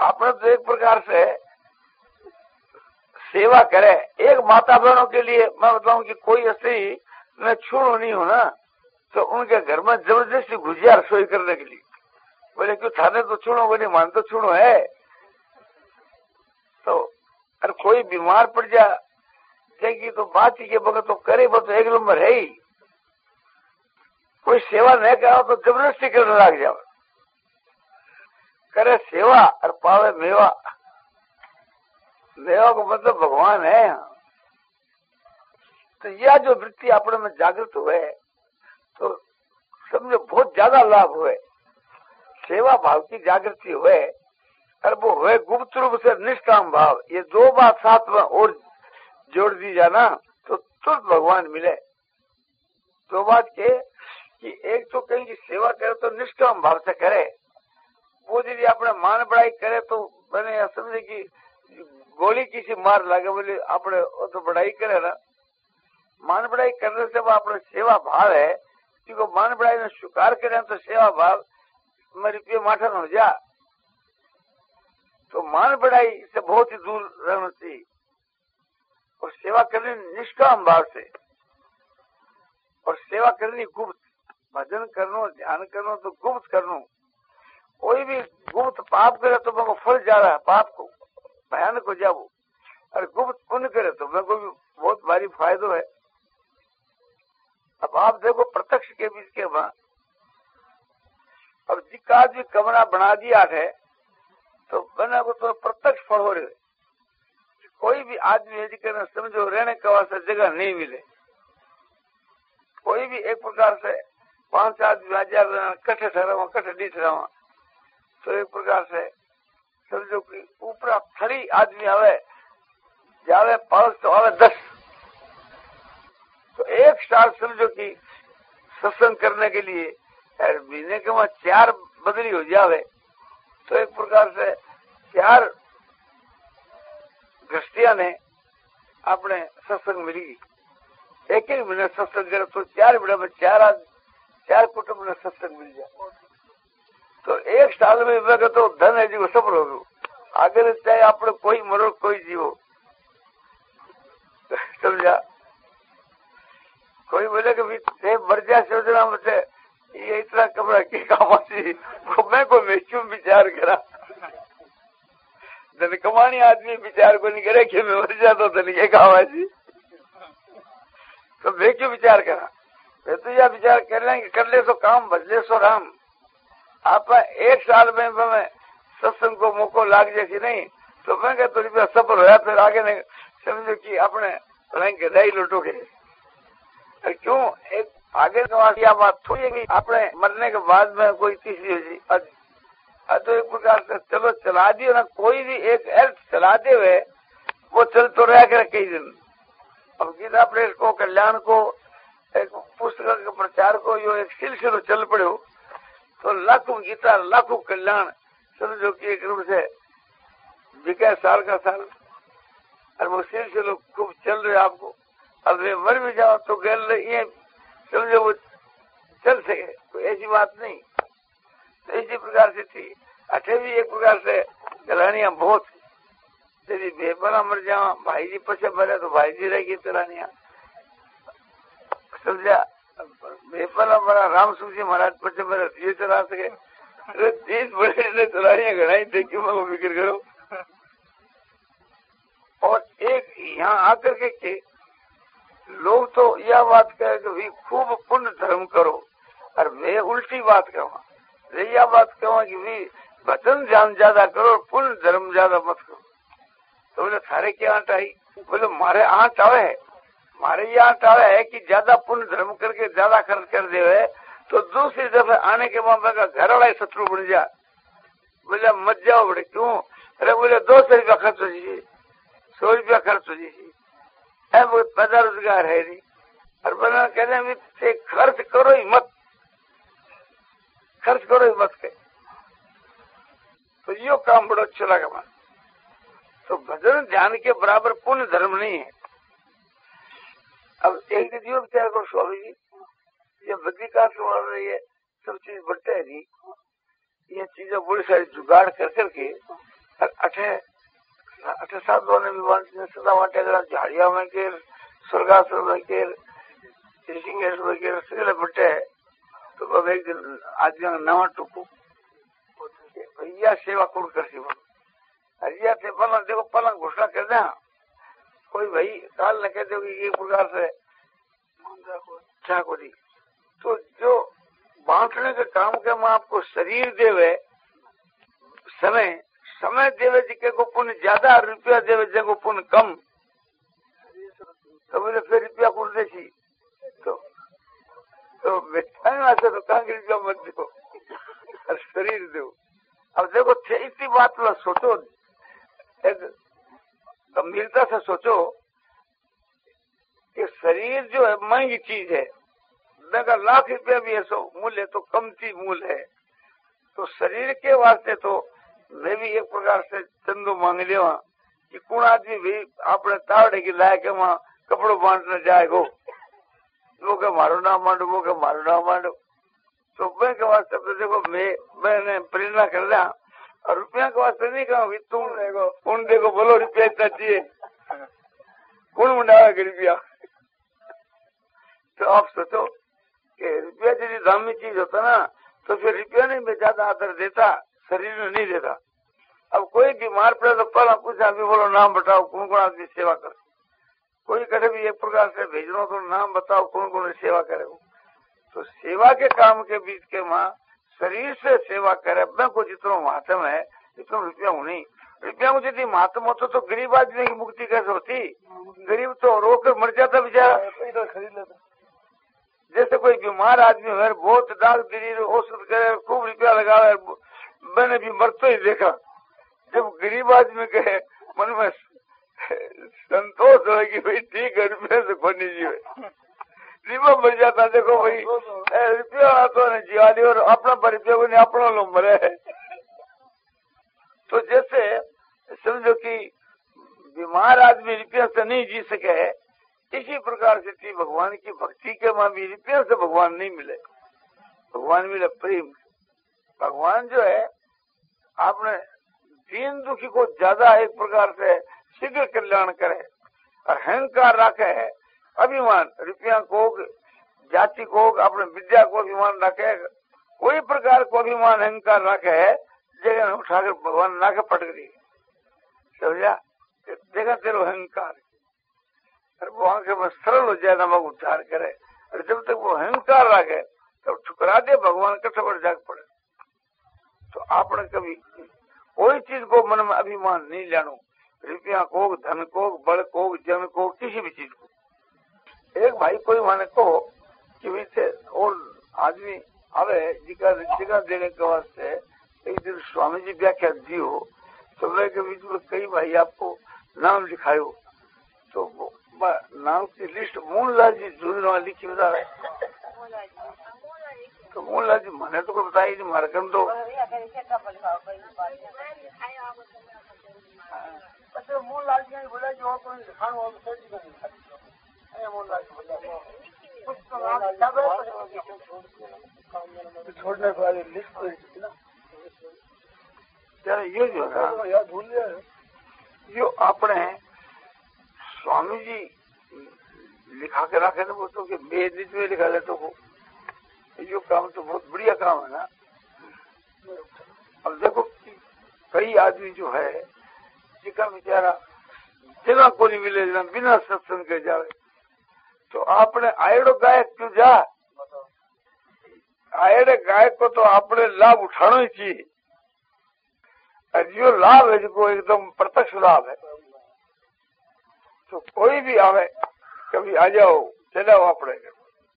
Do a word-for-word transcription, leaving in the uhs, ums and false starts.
आपने तो एक प्रकार से सेवा करे। एक माता बहनों के लिए मैं बताऊं कि कोई ऐसे मैं छूणू नहीं हूं ना, तो उनके घर में जबरदस्ती घुसिया रसोई करने के लिए। बोले क्यों थाने तो छूणो को नहीं मान, तो छूणो है। तो अरे कोई बीमार पड़ जा जाएगी तो बात ही के बगैर तो करे, वो तो एक नंबर है ही। कोई सेवा नहीं करा तो जबरदस्ती करने लग जाओ। करे सेवा और पावे मेवा। मेवा को मतलब भगवान है। तो यह जो वृत्ति अपने में जागृत हुए तो समझो बहुत ज्यादा लाभ हुए। सेवा भाव की जागृति हुए और वो हुए गुप्त रूप से निष्काम भाव। ये दो बात साथ में और जोड़ दी जाना तो तुरंत भगवान मिले। दो बात के कि एक तो कहीं की सेवा करे तो निष्काम भाव से करे। वो यदि अपने मान बढ़ाई करे तो मैंने समझे कि गोली किसी मार लगे, बोले अपने तो बढ़ाई करे ना। मान बढ़ाई करने से वो अपने सेवा भाव है, क्योंकि मान बढ़ाई ने स्वीकार करे तो सेवा भाव मेरे पे माठन हो जा। तो मान बढ़ाई से बहुत ही दूर रहना चाहिए और सेवा करनी निष्काम भाव से। और सेवा करनी गुप्त, भजन करनो ध्यान करनो तो गुप्त करनो। कोई भी गुप्त पाप करे तो मेरे को फल जा रहा है, पाप को भयानक हो जाओ। और गुप्त पुण्य करे तो मेरे को भी बहुत भारी फायदा है। अब आप देखो प्रत्यक्ष के बीच के वहां अब जिसका आदमी कमरा बना दिया है तो बना को तो प्रत्यक्ष फल हो रहे। कोई भी आदमी यदि कहना समझो रहने का वास्ते जगह नहीं मिले, कोई भी एक प्रकार से पांच आदमी हजार कट्ठे ठहरा कट्ठे नहीं ठहरा, तो एक प्रकार से समझो कि ऊपर थरी आदमी आवे जावे पांच तो आवे दस, तो एक साल समझो कि सत्संग करने के लिए महीने के वहां चार बदली हो जावे, तो एक प्रकार से चार गृहस्थियां ने अपने सत्संग मिलेगी। एक एक महीने सत्संग करे तो चार महीने में चार चार कुटुंब ने सत्संग मिल जाए। तो एक साल में मैं तो धन है जी सफल हो गयो। आगे चाहे आपने कोई मरो कोई जीवो, समझा। कोई बोले कि भाई मर जाए सोचना मुझे ये इतना कमरा की काम आती, मैं को मैं क्यों विचार करा। धन कमानी आदमी विचार को नहीं करे कि मैं मर जाता तो धन के काम आती, तो मैं क्यों विचार करा। मैं तो यह विचार कर लेंगे कर ले तो काम बदले सो राम। आप एक साल में मैं सत्संग को मौको लाग जाए नहीं तो मैं क्या तो सफल होया, फिर आगे नहीं समझो कि अपने रहेंगे रही लुटोगे। क्यों एक आगे का बात थोड़ी है अपने मरने के बाद में कोई तीसरी हो जी। तो एक प्रकार से चलो चला दियो ना, कोई भी एक अर्थ चला दे हुए वो चल तो रहा कर कई दिन। अब गीता प्रेस को कल्याण को एक पुस्तक के प्रचार को यो एक सिलसिलो चल पड़ो तो लाखों गीता लाखों कल्याण समझो कि एक रूप से बिका साल का साल। और वो सिलसिलो खूब चल रहे आपको। अब वे मर भी जाओ तो गल ये समझो वो चल सके, कोई ऐसी बात नहीं। तो इसी प्रकार से थी अठे भी एक प्रकार से गलानियां बहुत। यदि बेपना मर जाओ भाई जी पीछे मरे तो भाई जी रहेगी तलानिया, समझा। बेपना मरा राम सुख जी महाराज पीछे मरे ये चला सके। तीस बड़े तलानियां गणाई थे क्यों मैं फिक्र करो। और एक यहाँ आकर के, के लोग तो यह बात कहे कि भाई खूब पुण्य धर्म करो, और मैं उल्टी बात कहूँ यह बात कहूँ कि भाई वचन ध्यान ज्यादा करो पुण्य धर्म ज्यादा मत करो। तो बोले थारे क्या आंट आई। बोले मारे आंट आवे है, मारे ये आंट आवे है कि ज्यादा पुण्य धर्म करके ज्यादा खर्च कर दे तो दूसरी दफे आने के बाद का घर वाला शत्रु बन जा। बोले मत जाओ बड़े क्यों। अरे बोले दो सौ रुपया खर्च हो जाइए, सौ रुपया खर्च हो जाइए, है वो पैदा रोजगार है नहीं। और बना कहते खर्च करो ही मत, खर्च करो ही मत के। तो यो काम बड़ा अच्छा लगा मैं। तो भजन ध्यान के बराबर पुण्य धर्म नहीं है। अब एक दिन यो विचार करो स्वामी जी, ये बद्रिका सुन रही है सब चीज बढ़ते है जी, ये चीजें बड़ी सारी जुगाड़ कर करके अठे अठे साधुओं ने भी सदा वाटे झाड़िया में केर स्वर्गाश्रम में केर ऋषिकेश में केर सगले बटे तो अब एक दिन आदमी नवा टूकू भैया सेवा कौन करती बोलो हरिया थे पलंग देखो पलंग घोषणा कर दे कोई भाई काल न कह दो कि एक प्रकार से को दी तो जो बांटने के काम के में आपको शरीर देवे समय समय देवे जिके को पुण्य ज्यादा रुपया देवे जिको पुण्य कम तो बोले फिर रुपया कौन देसी तो तो बैठा तो कहाँ के रुपया मत दो और शरीर दो। अब देखो इतनी बात लो सोचो एक गंभीरता से सोचो कि शरीर जो है महंगी चीज है अगर लाख रुपया भी ऐसा मूल्य तो कमती मूल्य है तो शरीर के वास्ते तो मैं भी एक प्रकार से चंदो मांग लेवा कि कौन आदमी भी अपने तावड़े की लायक वहां कपड़ो बांटने जाएगो वो के मारो ना मांडो वो के मारो ना मांडो तो मैं के वास्ते तो देखो मैं मैंने प्रेरणा कर दिया और रुपया के वास्ते नहीं कहूँ तुम देखो कौन देखो बोलो रुपया इतना चाहिए कौन मंडावे रुपया तो आप सोचो कि रुपया यदि दामी चीज होता ना तो फिर रुपया नहीं मैं ज्यादा आदर देता शरीर में नहीं देता। अब कोई बीमार पड़े तो पहला पूछा अभी बोलो नाम बताओ कौन कौन आदमी सेवा करे कोई कहे भी एक प्रकार से भेजनो तो नाम बताओ कौन कौन सेवा करे तो सेवा के काम के बीच के माँ शरीर से सेवा करे मैं को जितना महात्म है इतना रुपया हूँ नहीं रुपया को यदि महात्म होता तो गरीब आदमी की मुक्ति कैसे होती गरीब तो रोकर मर जाता बेचारा खरीद लेता जैसे कोई बीमार आदमी है बहुत दाग दिली औषध करे खूब रुपया लगावे मैंने भी मरते ही देखा जब गरीब आदमी के मन में संतोष हो कि भाई ठीक है रुपये से खोनी जी जीवा मर जाता देखो भाई रुपया तो नहीं जीवाली और अपना पर रुपया को नहीं अपना लो मरे तो जैसे समझो कि बीमार आदमी रुपया से नहीं जी सके इसी प्रकार से थी भगवान की भक्ति के मां भी रुपया से भगवान नहीं मिले भगवान मिले प्रेम भगवान जो है आपने दीन दुखी को ज्यादा एक प्रकार से शीघ्र कल्याण करे और अहंकार रखे है अभिमान रुपया को जाति को अपने विद्या को अभिमान रखे कोई प्रकार को अभिमान अहंकार रखे है जगह उठाकर भगवान ला के पटक दी समझा देखा तेरो अहंकार और वो आंखें में सरल हो जाए नमक उच्चार करे और जब तक वो अहंकार रखे तब ठुकरा दे भगवान कठोर जाग पड़े तो आपने कभी कोई चीज को मन में अभिमान नहीं लेनो रुपया को धन को बल को जन को किसी भी चीज को एक भाई कोई माने कहो कि वैसे और आदमी आवे जिका जगह देने के वास्ते एक दिन स्वामी जी व्याख्या दियो तो वे के बीच में कई भाई आपको नाम लिखायो तो नाम की लिस्ट मोहनलाल जी जूना लिखी बता रहे तो मोहनलाल जी मैंने तो कोई बताई नहीं मारे कम तो मोहनलाल जी बोला जो कोई लिखान हो छोड़ने वाली लिस्ट ये जो है भूल गया जो अपने स्वामी जी लिखा के रखे ना वो तो कि मैं में लिखा लेते को ये काम तो बहुत बढ़िया काम है ना। अब देखो कई आदमी जो है जिसका बेचारा जगह को नहीं मिले बिना सत्संग के जाए तो आपने आयड़ो गायक क्यों जा आयड़े गायक को तो आपने लाभ उठाना ही चाहिए और जो लाभ है जो एकदम प्रत्यक्ष लाभ है तो कोई भी आवे कभी आ जाओ चले आओ अपने